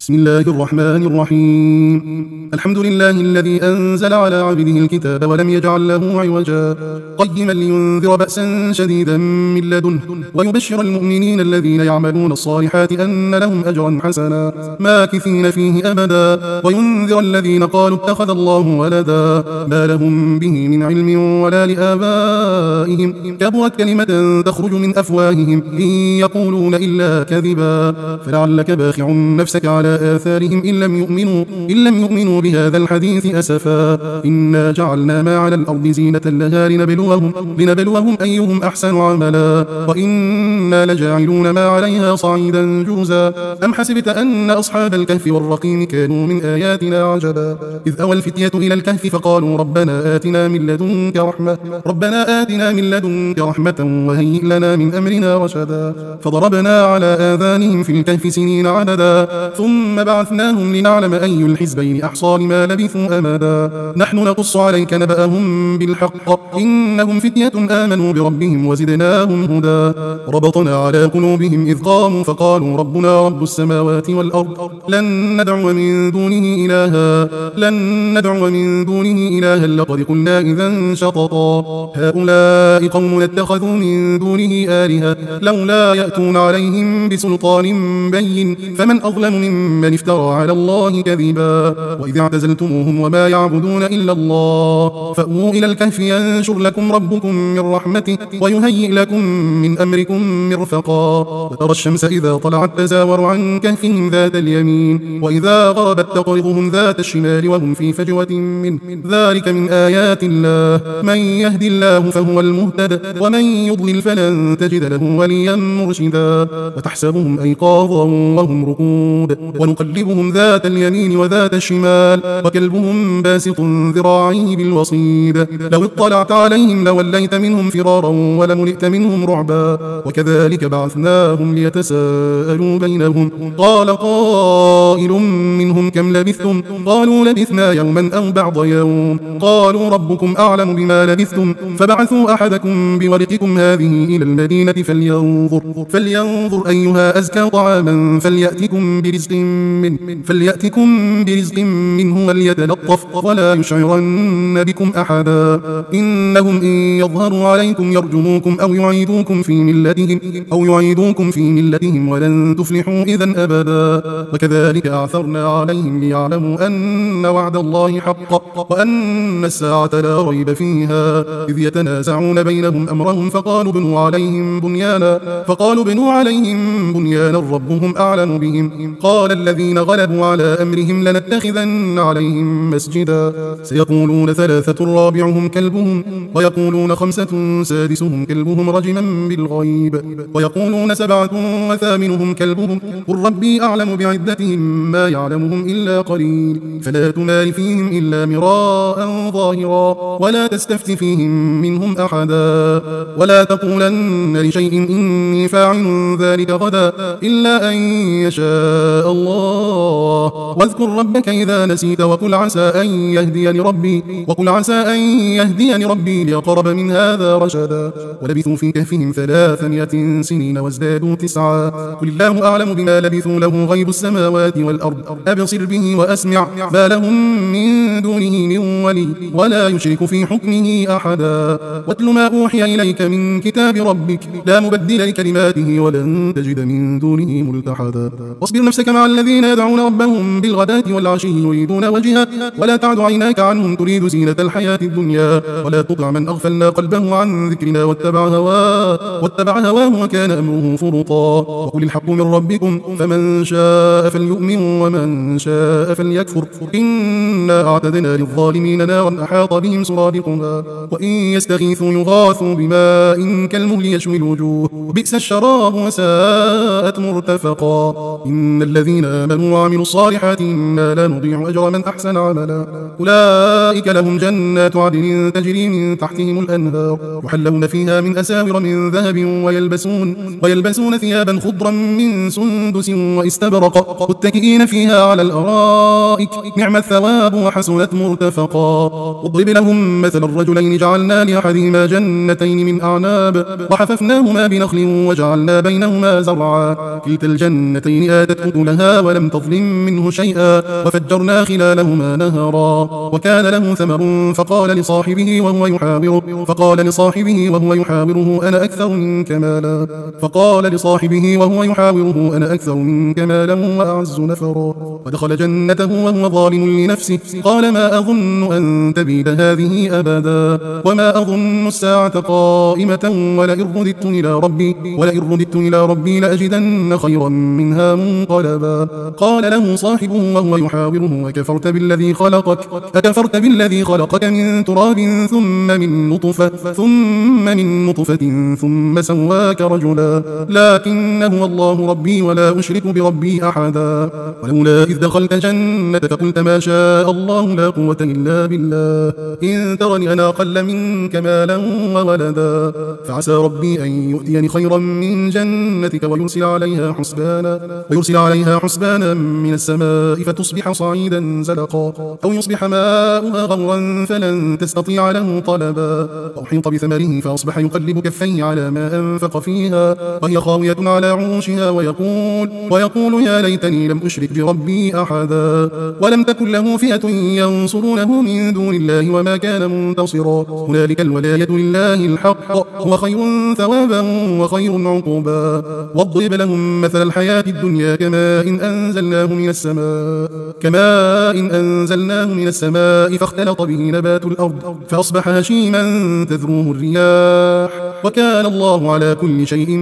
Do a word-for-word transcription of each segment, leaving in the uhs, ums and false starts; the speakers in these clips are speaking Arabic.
بسم الله الرحمن الرحيم. الحمد لله الذي أنزل على عبده الكتاب ولم يجعل له عوجا قيما لينذر بأسا شديدا من لدنه ويبشر المؤمنين الذين يعملون الصالحات أن لهم أجرا حسنا ماكثين فيه أبدا وينذر الذين قالوا اتخذ الله ولدا ما لهم به من علم ولا لآبائهم كبرت كلمة تخرج من أفواههم إن يقولون إلا كذبا فلعلك باخع نفسك على آثارهم إن لم يؤمنوا, إن لم يؤمنوا بهذا الحديث أسفا إنا جعلنا ما على الأرض زينة لها لنبلوهم, لنبلوهم أيهم أحسن عملا وإنا لجاعلون ما عليها صعيدا جوزا أم حسبت أن أصحاب الكهف والرقيم كانوا من آياتنا عجبا إذ أوى الفتية إلى الكهف فقالوا ربنا آتنا من لدنك رحمة ربنا آتنا من لدنك رحمة وهيئ لنا من أمرنا رشدا فضربنا على آذانهم في الكهف سنين عددا ثم بعثناهم لنعلم أي الحزبين أحصى لما لبثوا أمدا نحن نقص عليك نبأهم بالحق إنهم فتية آمنوا بربهم وزدناهم هدى ربطنا على قلوبهم إذ قاموا فقالوا ربنا رب السماوات والأرض لن ندعو من دونه إلها لن ندعو من دونه إلها لقد قلنا إذا شططا هؤلاء قوم اتخذوا من دونه آلهة لولا يأتون عليهم بسلطان بين فمن أظلم ممن افترى على الله كذبا وإذ اعتزلتموهم وما يعبدون إلا الله فأووا إلى الكهف ينشر لكم ربكم من رحمته ويهيئ لكم من أمركم مرفقا وترى الشمس إذا طلعت تزاور عن كهفهم ذات اليمين وإذا غربت تقرضهم ذات الشمال وهم في فجوة منه ذلك من آيات الله من يهد الله فهو المهتد ومن يضلل فلن تجد له وليا مرشدا وتحسبهم أيقاظا وهم رقود ونقلبهم ذات اليمين وذات الشمال وكلبهم باسط ذراعيه بالوصيد لو اطلعت عليهم لوليت منهم فرارا ولملئت منهم رعبا وكذلك بعثناهم ليتساءلوا بينهم قال قائل منهم كم لبثتم قالوا لبثنا يوما أو بعض يوم قالوا ربكم أعلم بما لبثتم فبعثوا أحدكم بورقكم هذه إلى المدينة فلينظر, فلينظر أيها أزكى طعاما فليأتكم برزق منه فليأتكم برزق منه وليتلطف ولا يشعرن بكم أحدا إنهم إن يظهروا عليكم يرجموكم أو يعيدوكم في ملتهم أو يعيدوكم في ملتهم ولن تفلحوا إذا أبدا وكذلك أعثرنا عليهم ليعلموا أن وعد الله حق وأن الساعة لا ريب فيها إذ يتنازعون بينهم أمرهم فقالوا بنوا عليهم بنيانا فقالوا بنوا عليهم بنيانا ربهم أعلم بهم قال الذين غلبوا على أمرهم لنتخذن عليهم مسجدا سيقولون ثلاثة رابعهم كلبهم ويقولون خمسة سادسهم كلبهم رجما بالغيب ويقولون سبعة وثامنهم كلبهم قل ربي أعلم بعدتهم ما يعلمهم إلا قليل فلا تمار فيهم إلا مراء ظاهرا ولا تستفت فيهم منهم أحدا ولا تقولن لشيء إني فاعل ذلك غدا إلا أن يشاء الله واذكر ربك إذا نسيت وقل عسى أن يهديني ربي وقل عسى أن يهديني ربي لأقرب من هذا رشدا ولبثوا في كهفهم ثلاثمائة سنين وازدادوا تسعا قل الله أعلم بما لبثوا له غيب السماوات والأرض أبصر به وأسمع ما لهم من دونه من ولي ولا يشرك في حكمه أحدا واتل ما أوحي إليك من كتاب ربك لا مبدل لكلماته ولن تجد من دونه ملتحدا واصبر نفسك مع الذين يدعون ربهم بالغداة والعشي يريدون وجهه ولا تعد عيناك عنهم تريد زينة الحياة الدنيا ولا تطع من أغفلنا قلبه عن ذكرنا واتبع هواه واتبع هواه وكان أمره فرطا وقل الحق من ربكم فمن شاء فليؤمن ومن شاء فليكفر إنا أعتدنا للظالمين نارا أحاط بهم سرادقها وإن يستغيثوا يغاثوا بماء كالمهل يشوي الوجوه بئس الشراب وساءت مرتفقا إن الذين آمنوا وعملوا الصالحات إنا لا نضيع أجر من أحسن عملا أولئك لهم جنات عدن تجري من تحتهم الأنهار يحلون فيها من أساور من ذهب ويلبسون, ويلبسون ثيابا خضرا من سندس واستبرق متكئين فيها على الأرائك نعم الثواب وحسنت مرتفقا واضرب لهم مثل الرجلين جعلنا لأحدهما جنتين من أعناب وحففناهما بنخل وجعلنا بينهما زرعا كلتا الجنتين آتت أكلها زوجها ولم تظلم منه شيئا وفجرنا خلالهما نهرا وكان له ثمر فقال لصاحبه وهو يحاوره فقال لصاحبه وهو يحاوره أنا أكثر منك مالا فقال لصاحبه وهو يحاوره أنا أكثر منك مالا وأعز نفرا ودخل جنته وهو ظالم لنفسه قال ما أظن أن تبيد هذه أبدا وما أظن الساعة قائمة ولئن رددت إلى ربي ولئن رددت إلى ربي لأجدن خيرا منها منقلبا قال له صاحبه وهو يحاوره أكفرت بالذي خلقك أكفرت بالذي خلقك من تراب ثم من نطفة ثم من نطفة ثم سواك رجلا لكن هو الله ربي ولا أشرك بربي أحدا ولولا إذ دخلت جنتك قلت ما شاء الله لا قوة إلا بالله إن ترني أنا أقل منك مالا وولدا فعسى ربي أن يؤتيني خيرا من جنتك ويرسل عليها حسبانا ويرسل عليها حسبانا من السماء فتصبح صعيدا زلقا أو يصبح ماؤها غورا فلن تستطيع له طلبا أو حيط بثمره فأصبح يقلب كفيه على ما أنفق فيها وهي خاوية على عروشها ويقول ويقول يا ليتني لم أشرك بربي أحدا ولم تكن له فئة ينصرونه من دون الله وما كان منتصرا هنالك الولاية لله الحق هو خير ثوابا وخير عقوبا واضرب لهم مثل الحياة الدنيا كماء إن أنزلناه من السماء كماء إن أنزلناه من السماء فاختلط به نبات الأرض فأصبح هشيما تذروه الرياح وكان الله على كل شيء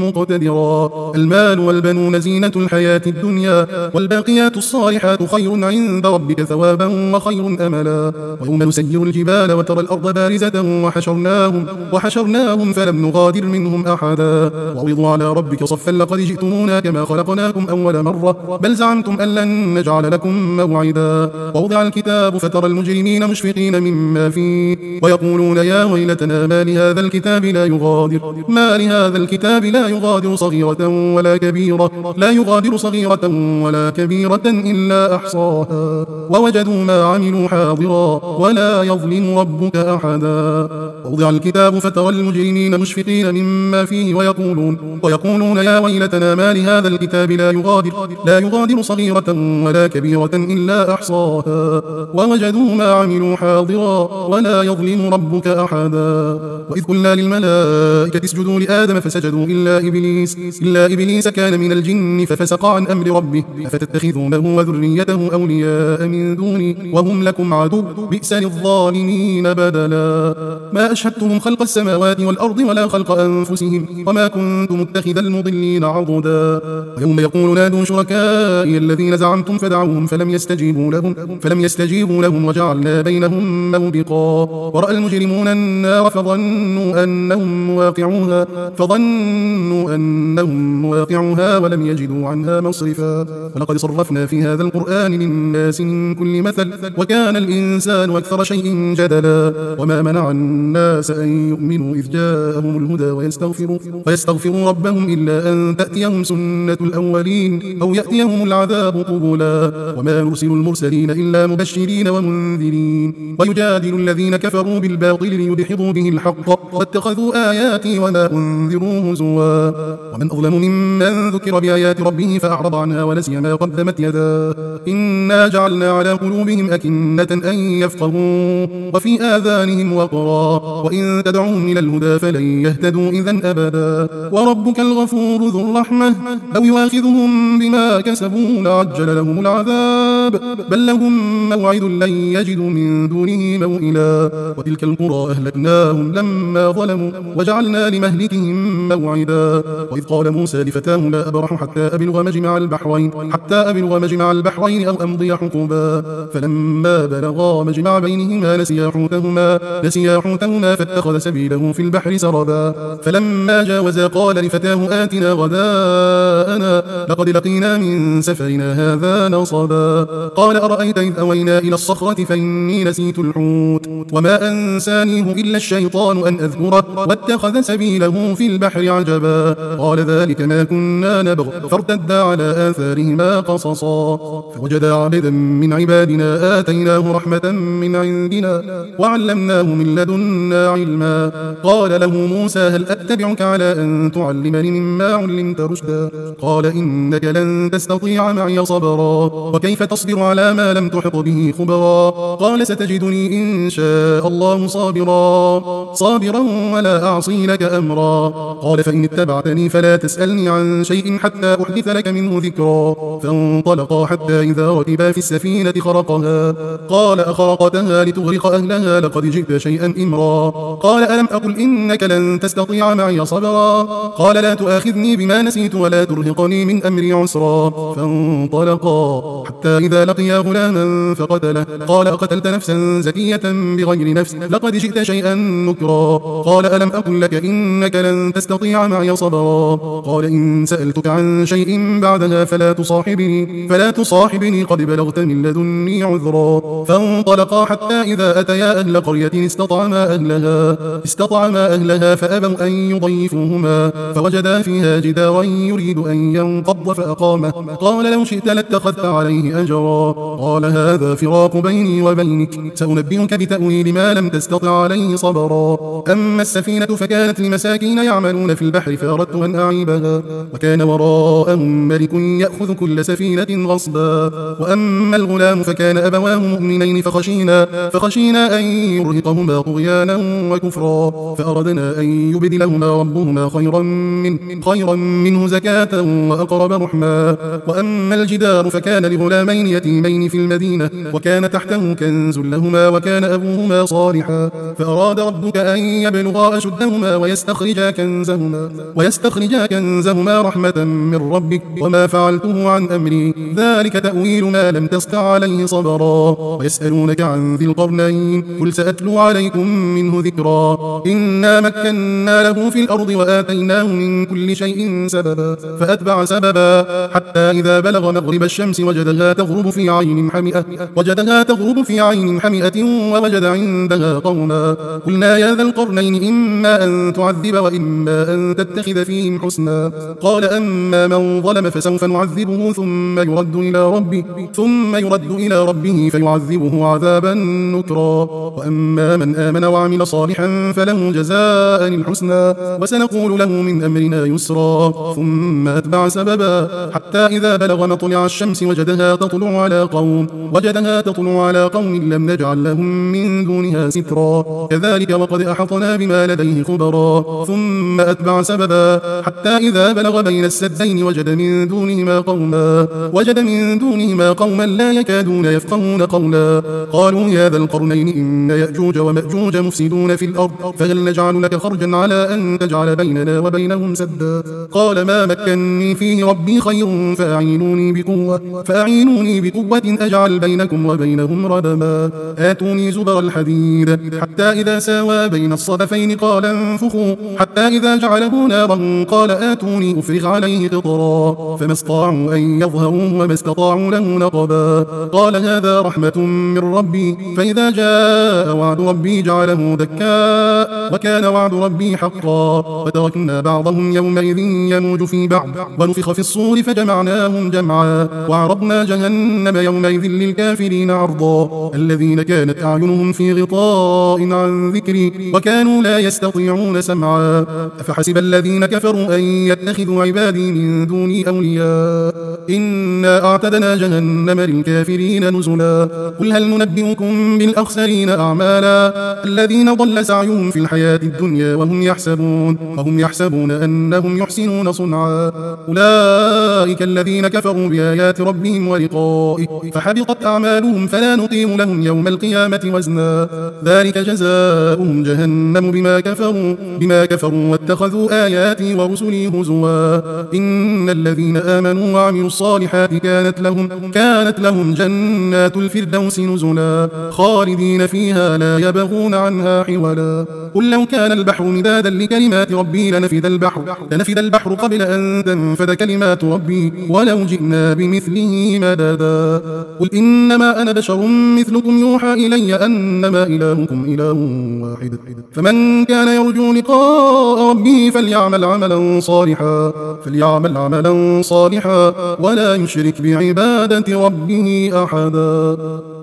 مقتدرا المال والبنون زينة الحياة الدنيا والباقيات الصالحات خير عند ربك ثوابا وخير أملا ويوم نسير الجبال وترى الأرض بارزة وحشرناهم وحشرناهم فلم نغادر منهم أحدا وعرضوا على ربك صفا لقد جئتمونا كما خلقناكم أول مرة بل زعمتم أن لن نجعل لكم موعدا ووضع الكتاب فترى المجرمين مشفقين مما فيه ويقولون يا ويلتنا ما لهذا الكتاب لا يغادر ما لهذا الكتاب لا يغادر صغيرة ولا كبيرة لا يغادر صغيرة ولا كبيرة إلا أحصاها ووجدوا ما عملوا حاضرا ولا يظلم ربك أحدا ووضع الكتاب فترى المجرمين مشفقين مما فيه ويقولون ويقولون يا ويلتنا ما لهذا الكتاب لا يغادر لا يغادر صغيرة ولا كبيرة إلا أحصاها ووجدوا ما عملوا حاضرا ولا يظلم ربك أحدا وإذ قلنا للملائكة اسجدوا لآدم فسجدوا إلا إبليس إلا إبليس كان من الجن ففسق عن أمر ربه أفتتخذونه وذريته أولياء من دوني وهم لكم عدو بئس للظالمين بدلا ما أشهدتهم خلق السماوات والأرض ولا خلق أنفسهم وما كنت متخذ المضلين عضدا ويوم يقول نادوا شركائي الذين زعمتم فدعوهم فلم يستجيبوا لهم فلم يستجيبوا لهم وجعلنا بينهم موبقا ورأى المجرمون النار فظنوا أنهم مواقعوها فظنوا أنهم مواقعوها ولم يجدوا عنها مصرفا ولقد صرفنا في هذا القرآن للناس من كل مثل وكان الإنسان أكثر شيء جدلا وما منع الناس أن يؤمنوا إذ جاءهم الهدى ويستغفروا, ويستغفروا ربهم إلا أن تأتيهم سنة الأولين أو يأتيهم العذاب قبلا وما نرسل المرسلين إلا مبشرين ومنذرين ويجادل الذين كفروا بالباطل ليدحضوا به الحق واتخذوا آياتي وما أنذروا هزوا ومن أظلم ممن ذكر بآيات ربه فأعرض عنها ونسي ما قدمت يداه إنا جعلنا على قلوبهم أكنة أن يفقهوا وفي آذانهم وقرا وإن تدعوهم إلى الهدى فلن يهتدوا إذن أبدا وربك الغفور ذو الرحمة لو يواخذهم بما كسبوا لعجل لهم العذاب بل لهم موعد لن يجدوا من دونه موئلا وتلك القرى أهلكناهم لما ظلموا وجعلنا لمهلكهم موعدا وإذ قال موسى لفتاه لا أبرح حتى أبلغ مجمع البحرين حتى أبلغ مجمع البحرين أو أمضي حقبا فلما بلغا مجمع بينهما نسيا حوتهما نسيا حوتهما فاتخذ سبيله في البحر سربا فلما جاوزا قال لفتاه آتنا غداءنا لقد لقينا من سفرنا هذا نصبا قال أرأيت إذ أوينا إلى الصخرة فإني نسيت الحوت وما أنسانيه إلا الشيطان أن أذكره واتخذ سبيله في البحر عجبا قال ذلك ما كنا نبغ فارتدا على آثارهما قصصا فوجدا عبدا من عبادنا آتيناه رحمة من عندنا وعلمناه من لدنا علما قال له موسى هل أتبعك على أن تعلمني مما علمت رشدا قال إنك لن تستطيع معي صبرا وكيف تصبر على ما لم تحط به خبرا قال ستجدني إن شاء الله صابرا صابرا ولا أعصي لك أمرا قال فإن اتبعتني فلا تسألني عن شيء حتى أحدث لك منه ذكرا فانطلقا حتى إذا ركبا في السفينة خرقها قال أخرقتها لتغرق أهلها لقد جئت شيئا إمرا قال ألم أقل إنك لن تستطيع معي صبرا قال لا تؤاخذني بما نسيت ولا ترهقني من أمري عسرا فانطلقا حتى إذا لقيا غلاما فقتله قال أقتلت نفسا زكية بغير نفس لقد جئت شيئا نكرا قال ألم أقل لك إنك لن تستطيع معي صبرا قال إن سألتك عن شيء بعدها فلا تصاحبني فلا تصاحبني قد بلغت من لدني عذرا فانطلقا حتى إذا أتيا أهل قرية استطعما أهلها استطعما أهلها فأبوا أن يضيفوهما فوجدا فيها جدارا يريد أن ينقض فأقامه قال لو شئت لاتخذت عليه أجرا قال هذا فراق بيني وبينك سأنبئك بتأويل ما لم تستطع عليه صبرا أما السفينة فكانت لمساكين يعملون في البحر فأردت أن أعيبها وكان وراءهم ملك يأخذ كل سفينة غصبا وأما الغلام فكان أبواه مؤمنين فخشينا فخشينا أن يرهقهما طغيانا وكفرا فأردنا أن يبدلهما ربهما خيرا من خيرا منه زكاة وأقرب رحما وأما الجدار فكان لغلامين يتيمين في المدينة وكان تحته كنز لهما وكان أبوهما صالحا فأراد ربك أن يبلغا أشدهما ويستخرجا كنزهما ويستخرجا كنزهما رحمة من ربك وما فعلته عن أمري ذلك تأويل ما لم تستطع عليه صبرا ويسألونك عن ذي القرنين قل سأتلو عليكم منه ذكرا إنا مكنا له في الأرض وآتيناه من كل شيء سببا فأتبع سببا حتى إذا بلغ مغرب الشمس وجدها تغرب في عين حمئة وجدها تغرب في عين حمئة ووجد عندها قوما قلنا يا ذا القرنين إما أن تعذب وإما أن تتخذ فيهم حسنا قال أما من ظلم فسوف نعذبه ثم يرد إلى ربه ثم يرد إلى ربه فيعذبه عذابا نكرا وأما من آمن وعمل صالحا فله جزاء الحسنى وسنقول له من أمرنا يسرا ثم أتبع سببا حتى إذا بلغ مطلع الشمس وجدها تطلع على قوم وجدها تطلع على قوم لم نجعل لهم من دونها سترا كذلك وقد أحطنا بما لديه خبرا ثم أتبع سببا حتى إذا بلغ بين السدين وجد من دونهما قوما وجد من دونهما قوما لا يكادون يفقهون قولا قالوا يا ذا القرنين إن يأجوج ومأجوج مفسدون في الأرض فهل نجعل لك خرجا على أن تجعل بيننا وبينهم سدا قال ما مكنني فيه ربي خير فأعينوني بقوة فأعينوني بقوة أجعل بينكم وبينهم ردما آتوني زبر الحديد حتى إذا ساوى بين الصدفين قال انفخوا حتى إذا جعله نارا قال آتوني أفرغ عليه قطرا فما استطاعوا أن يظهروه وما استطاعوا له نقبا قال هذا رحمة من ربي فإذا جاء وعد ربي جعله دكا وكان وعد ربي حقا وتركنا بعضهم يومئذ يموج في بعض ونفخ في الصور فجمعناهم جمعا وعرضنا جهنم يومئذ للكافرين عرضا الذين كانت أعينهم في غطاء عن ذكري وكانوا لا يستطيعون سمعا أفحسب الذين كفروا أن يتخذوا عبادي من دوني أولياء إنا أعتدنا جهنم للكافرين نزلا قل هل ننبئكم بالأخسرين أعمالا الذين ضل سعيهم في الحياة الدنيا وهم يحسبون وهم يحسبون أنهم يحسنون صنعا أولئك الذين كفروا بآيات ربهم ولقائه فحبطت أعمالهم فلا نقيم لهم يوم القيامة وزنا ذلك جزاؤهم جهنم بما كفروا بما كفروا واتخذوا آياتي ورسلي هزوا إن الذين آمنوا وعملوا الصالحات كانت لهم كانت لهم جنات الفردوس نزلا خالدين فيها لا يبغون عنها حولا قل لو كان البحر مدادا لكلمات ربي لنفد البحر لنفد البحر قبل أن تنفد كلمات ربي ولو جئنا بمثله مددا قل إنما أنا بشر مثلكم يوحى إلي أنما إلهكم إله واحد فمن كان كان يرجو لقاء ربه فليعمل عملا صالحا فليعمل عملا صالحا ولا يشرك بعبادة ربه أحدا.